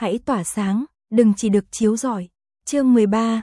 hãy tỏa sáng, đừng chỉ được chiếu rọi. Chương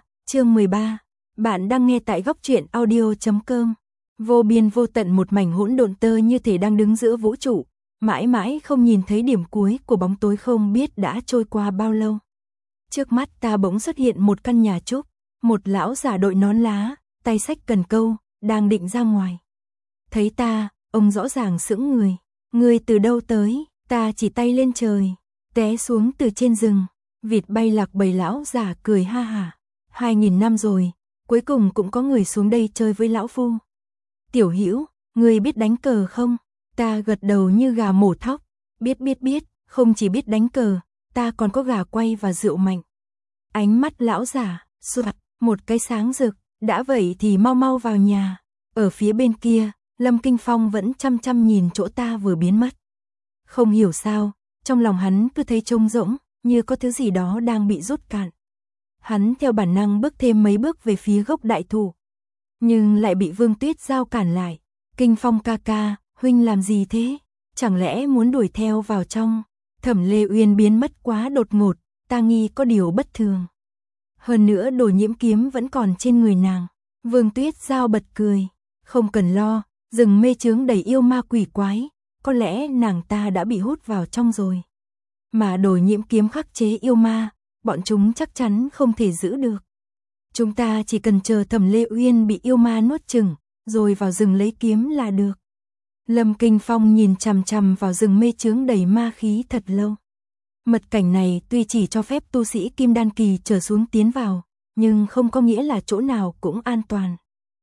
13. Bạn đang nghe tại góc truyện audio.com. Vô biên vô tận một mảnh hỗn độn tơ như thể đang đứng giữa vũ trụ, mãi mãi không nhìn thấy điểm cuối của bóng tối, không biết đã trôi qua bao lâu. Trước mắt ta bỗng xuất hiện một căn nhà trúc, một lão già đội nón lá, tay xách cần câu, đang định ra ngoài. Thấy ta, ông rõ ràng sững người. Người từ đâu tới? Ta chỉ tay lên trời, té xuống từ trên rừng, vịt bay lạc bầy. Lão già cười ha hả. 2000 năm rồi, cuối cùng cũng có người xuống đây chơi với lão phu. Tiểu Hữu, người biết đánh cờ không? Ta gật đầu như gà mổ thóc. Biết, không chỉ biết đánh cờ, ta còn có gà quay và rượu mạnh. Ánh mắt lão già xoạt một cái sáng rực. Đã vậy thì mau mau vào nhà. Ở phía bên kia, Lâm Kinh Phong vẫn chăm chăm nhìn chỗ ta vừa biến mất. Không hiểu sao, trong lòng hắn cứ thấy trống rỗng, như có thứ gì đó đang bị rút cạn. Hắn theo bản năng bước thêm mấy bước về phía gốc đại thụ, nhưng lại bị Vương Tuyết Giao cản lại. Kinh Phong ca ca, huynh làm gì thế? Chẳng lẽ muốn đuổi theo vào trong? Thẩm Lê Uyên biến mất quá đột ngột, ta nghi có điều bất thường. Hơn nữa Đồ Nhiễm kiếm vẫn còn trên người nàng. Vương Tuyết Giao bật cười. Không cần lo, rừng mê chướng đầy yêu ma quỷ quái, có lẽ nàng ta đã bị hút vào trong rồi. Mà Đồ Nhiễm kiếm khắc chế yêu ma, bọn chúng chắc chắn không thể giữ được. Chúng ta chỉ cần chờ Thẩm Lê Uyên bị yêu ma nuốt chửng, rồi vào rừng lấy kiếm là được. Lâm Kinh Phong nhìn chằm chằm vào rừng mê chướng đầy ma khí thật lâu. Mật cảnh này tuy chỉ cho phép tu sĩ kim đan kỳ trở xuống tiến vào, nhưng không có nghĩa là chỗ nào cũng an toàn.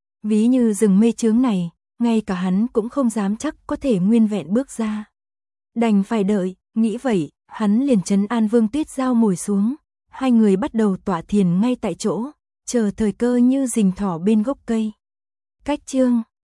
Ví như rừng mê chướng này, ngay cả hắn cũng không dám chắc có thể nguyên vẹn bước ra. Đành phải đợi, nghĩ vậy, hắn liền trấn an Vương Tuyết Giao ngồi xuống. Hai người bắt đầu tọa thiền ngay tại chỗ, chờ thời cơ như rình thỏ bên gốc cây. Cách chương